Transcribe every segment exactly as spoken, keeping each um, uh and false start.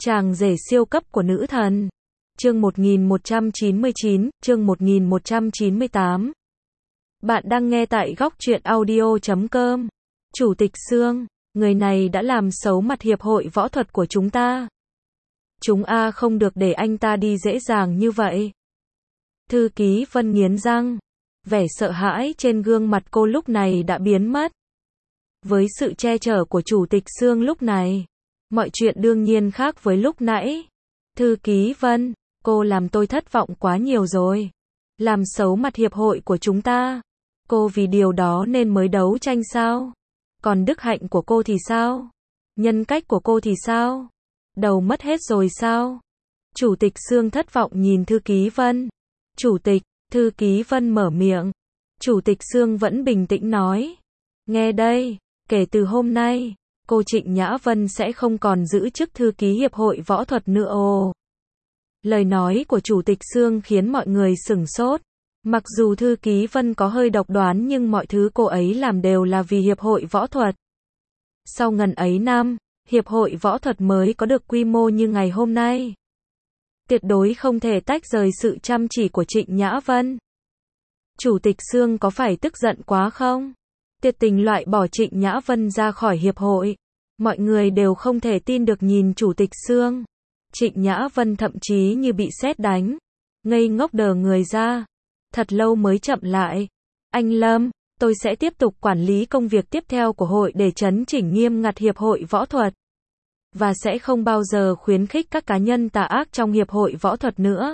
Chàng rể siêu cấp của nữ thần. Chương một nghìn một trăm chín mươi chín, chương một nghìn một trăm chín mươi tám. Bạn đang nghe tại góc truyện audio chấm com. Chủ tịch Sương, người này đã làm xấu mặt hiệp hội võ thuật của chúng ta. Chúng a không được để anh ta đi dễ dàng như vậy. Thư ký Vân nghiến răng. Vẻ sợ hãi trên gương mặt cô lúc này đã biến mất. Với sự che chở của Chủ tịch Sương lúc này, mọi chuyện đương nhiên khác với lúc nãy. Thư ký Vân, cô làm tôi thất vọng quá nhiều rồi. Làm xấu mặt hiệp hội của chúng ta. Cô vì điều đó nên mới đấu tranh sao? Còn đức hạnh của cô thì sao? Nhân cách của cô thì sao? Đầu mất hết rồi sao? Chủ tịch Sương thất vọng nhìn Thư ký Vân. Chủ tịch, Thư ký Vân mở miệng. Chủ tịch Sương vẫn bình tĩnh nói. Nghe đây, kể từ hôm nay, cô Trịnh Nhã Vân sẽ không còn giữ chức thư ký hiệp hội võ thuật nữa ồ. Lời nói của Chủ tịch Sương khiến mọi người sửng sốt. Mặc dù Thư ký Vân có hơi độc đoán nhưng mọi thứ cô ấy làm đều là vì hiệp hội võ thuật. Sau ngần ấy năm, hiệp hội võ thuật mới có được quy mô như ngày hôm nay. Tuyệt đối không thể tách rời sự chăm chỉ của Trịnh Nhã Vân. Chủ tịch Sương có phải tức giận quá không? Tuyệt tình loại bỏ Trịnh Nhã Vân ra khỏi hiệp hội. Mọi người đều không thể tin được nhìn Chủ tịch Sương. Trịnh Nhã Vân thậm chí như bị sét đánh. Ngây ngốc đờ người ra. Thật lâu mới chậm lại. Anh Lâm, tôi sẽ tiếp tục quản lý công việc tiếp theo của hội để chấn chỉnh nghiêm ngặt hiệp hội võ thuật. Và sẽ không bao giờ khuyến khích các cá nhân tà ác trong hiệp hội võ thuật nữa.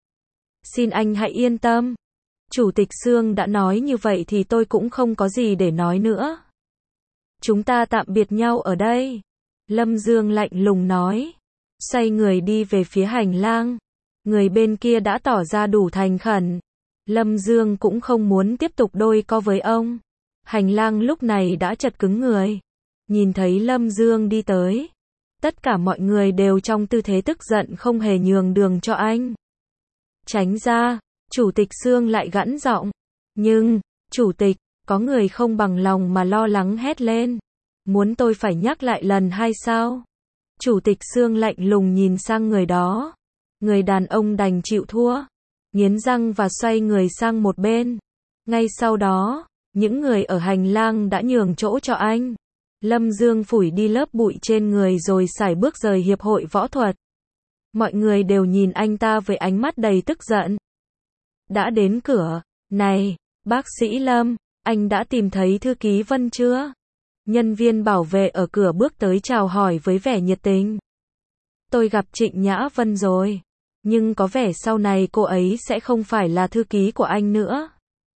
Xin anh hãy yên tâm. Chủ tịch Sương đã nói như vậy thì tôi cũng không có gì để nói nữa. Chúng ta tạm biệt nhau ở đây. Lâm Dương lạnh lùng nói. Xoay người đi về phía hành lang. Người bên kia đã tỏ ra đủ thành khẩn. Lâm Dương cũng không muốn tiếp tục đôi co với ông. Hành lang lúc này đã chật cứng người. Nhìn thấy Lâm Dương đi tới. Tất cả mọi người đều trong tư thế tức giận không hề nhường đường cho anh. Tránh ra, Chủ tịch Sương lại gẵn giọng. Nhưng, Chủ tịch, có người không bằng lòng mà lo lắng hét lên. Muốn tôi phải nhắc lại lần hai sao? Chủ tịch Sương lạnh lùng nhìn sang người đó. Người đàn ông đành chịu thua. Nghiến răng và xoay người sang một bên. Ngay sau đó, những người ở hành lang đã nhường chỗ cho anh. Lâm Dương phủi đi lớp bụi trên người rồi sải bước rời hiệp hội võ thuật. Mọi người đều nhìn anh ta với ánh mắt đầy tức giận. Đã đến cửa. Này, bác sĩ Lâm, anh đã tìm thấy thư ký Vân chưa? Nhân viên bảo vệ ở cửa bước tới chào hỏi với vẻ nhiệt tình. Tôi gặp Trịnh Nhã Vân rồi. Nhưng có vẻ sau này cô ấy sẽ không phải là thư ký của anh nữa.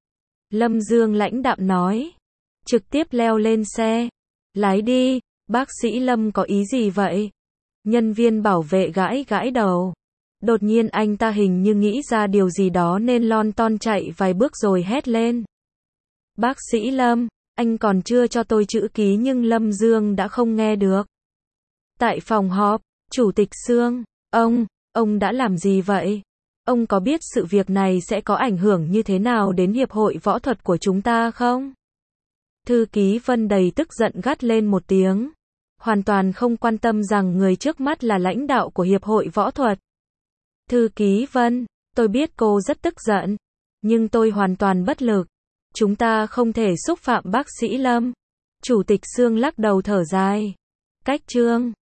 Lâm Dương lãnh đạm nói. Trực tiếp leo lên xe. Lái đi, bác sĩ Lâm có ý gì vậy? Nhân viên bảo vệ gãi gãi đầu. Đột nhiên anh ta hình như nghĩ ra điều gì đó nên lon ton chạy vài bước rồi hét lên. Bác sĩ Lâm, anh còn chưa cho tôi chữ ký nhưng Lâm Dương đã không nghe được. Tại phòng họp, Chủ tịch Sương, ông, ông đã làm gì vậy? Ông có biết sự việc này sẽ có ảnh hưởng như thế nào đến hiệp hội võ thuật của chúng ta không? Thư ký Vân đầy tức giận gắt lên một tiếng. Hoàn toàn không quan tâm rằng người trước mắt là lãnh đạo của hiệp hội võ thuật. Thư ký Vân, tôi biết cô rất tức giận. Nhưng tôi hoàn toàn bất lực. Chúng ta không thể xúc phạm bác sĩ Lâm. Chủ tịch Sương lắc đầu thở dài. Cách chương